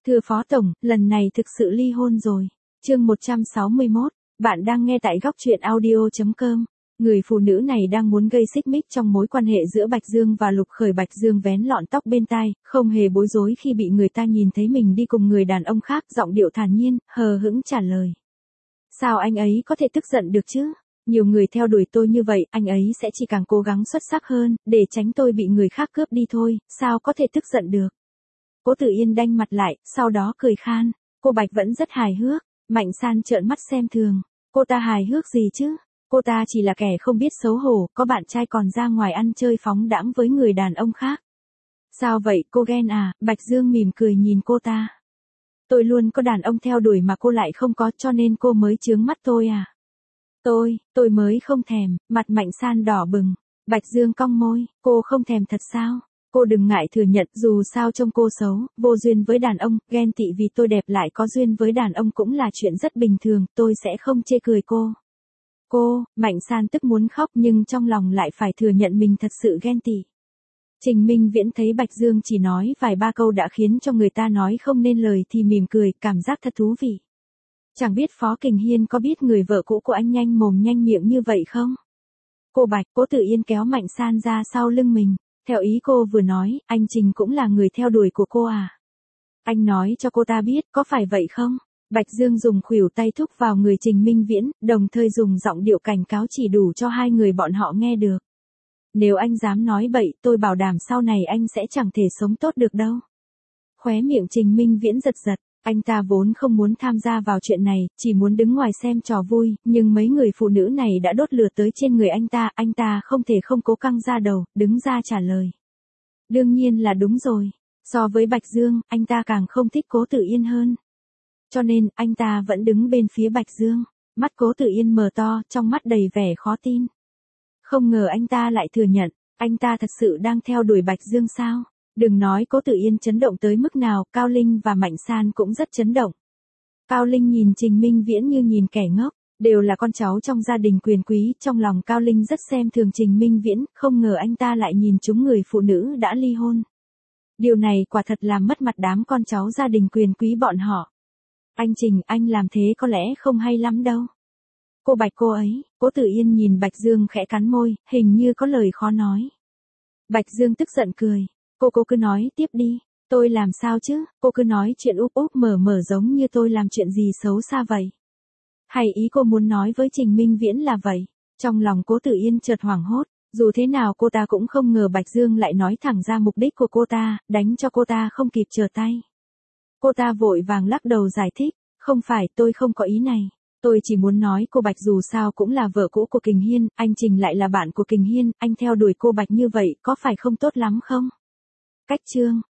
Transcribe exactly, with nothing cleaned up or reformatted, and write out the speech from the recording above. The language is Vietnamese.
Thưa Phó Tổng, lần này thực sự ly hôn rồi. Chương một trăm sáu mươi mốt, bạn đang nghe tại góc truyện audio chấm com. Người phụ nữ này đang muốn gây xích mích trong mối quan hệ giữa Bạch Dương và Lục Khởi. Bạch Dương vén lọn tóc bên tai, không hề bối rối khi bị người ta nhìn thấy mình đi cùng người đàn ông khác, giọng điệu thản nhiên, hờ hững trả lời. Sao anh ấy có thể tức giận được chứ? Nhiều người theo đuổi tôi như vậy, anh ấy sẽ chỉ càng cố gắng xuất sắc hơn, để tránh tôi bị người khác cướp đi thôi, sao có thể tức giận được? Cố Tử Yên đanh mặt lại, sau đó cười khan. Cô Bạch vẫn rất hài hước. Mạnh San trợn mắt xem thường. Cô ta hài hước gì chứ? Cô ta chỉ là kẻ không biết xấu hổ, có bạn trai còn ra ngoài ăn chơi phóng đãng với người đàn ông khác. Sao vậy, cô ghen à? Bạch Dương mỉm cười nhìn cô ta. Tôi luôn có đàn ông theo đuổi mà cô lại không có, cho nên cô mới chướng mắt tôi à? Tôi, tôi mới không thèm. Mặt Mạnh San đỏ bừng. Bạch Dương cong môi, cô không thèm thật sao? Cô đừng ngại thừa nhận, dù sao trông cô xấu, vô duyên với đàn ông, ghen tị vì tôi đẹp lại có duyên với đàn ông cũng là chuyện rất bình thường, tôi sẽ không chê cười cô. Cô, Mạnh San tức muốn khóc nhưng trong lòng lại phải thừa nhận mình thật sự ghen tị. Trình Minh Viễn thấy Bạch Dương chỉ nói vài ba câu đã khiến cho người ta nói không nên lời thì mỉm cười, cảm giác thật thú vị. Chẳng biết Phó Kình Hiên có biết người vợ cũ của anh nhanh mồm nhanh miệng như vậy không? Cô Bạch, Cố Tử Yên kéo Mạnh San ra sau lưng mình. Theo ý cô vừa nói, anh Trình cũng là người theo đuổi của cô à? Anh nói cho cô ta biết, có phải vậy không? Bạch Dương dùng khuỷu tay thúc vào người Trình Minh Viễn, đồng thời dùng giọng điệu cảnh cáo chỉ đủ cho hai người bọn họ nghe được. Nếu anh dám nói bậy, tôi bảo đảm sau này anh sẽ chẳng thể sống tốt được đâu. Khóe miệng Trình Minh Viễn giật giật. Anh ta vốn không muốn tham gia vào chuyện này, chỉ muốn đứng ngoài xem trò vui, nhưng mấy người phụ nữ này đã đốt lửa tới trên người anh ta, anh ta không thể không cố căng ra đầu, đứng ra trả lời. Đương nhiên là đúng rồi. So với Bạch Dương, anh ta càng không thích Cố Tử Yên hơn. Cho nên, anh ta vẫn đứng bên phía Bạch Dương. Mắt Cố Tử Yên mở to, trong mắt đầy vẻ khó tin. Không ngờ anh ta lại thừa nhận, anh ta thật sự đang theo đuổi Bạch Dương sao? Đừng nói Cố Tử Yên chấn động tới mức nào, Cao Linh và Mạnh San cũng rất chấn động. Cao Linh nhìn Trình Minh Viễn như nhìn kẻ ngốc, đều là con cháu trong gia đình quyền quý, trong lòng Cao Linh rất xem thường Trình Minh Viễn, không ngờ anh ta lại nhìn trúng người phụ nữ đã ly hôn. Điều này quả thật làm mất mặt đám con cháu gia đình quyền quý bọn họ. Anh Trình, anh làm thế có lẽ không hay lắm đâu. Cô Bạch cô ấy, Cố Tử Yên nhìn Bạch Dương khẽ cắn môi, hình như có lời khó nói. Bạch Dương tức giận cười. Cô cô cứ nói tiếp đi, tôi làm sao chứ, cô cứ nói chuyện úp úp mở mở giống như tôi làm chuyện gì xấu xa vậy. Hay ý cô muốn nói với Trình Minh Viễn là vậy? Trong lòng Cố Tử Yên chợt hoảng hốt, dù thế nào cô ta cũng không ngờ Bạch Dương lại nói thẳng ra mục đích của cô ta, đánh cho cô ta không kịp trở tay. Cô ta vội vàng lắc đầu giải thích, không phải, tôi không có ý này. Tôi chỉ muốn nói cô Bạch dù sao cũng là vợ cũ của Kình Hiên, anh Trình lại là bạn của Kình Hiên, anh theo đuổi cô Bạch như vậy có phải không tốt lắm không? Cách chương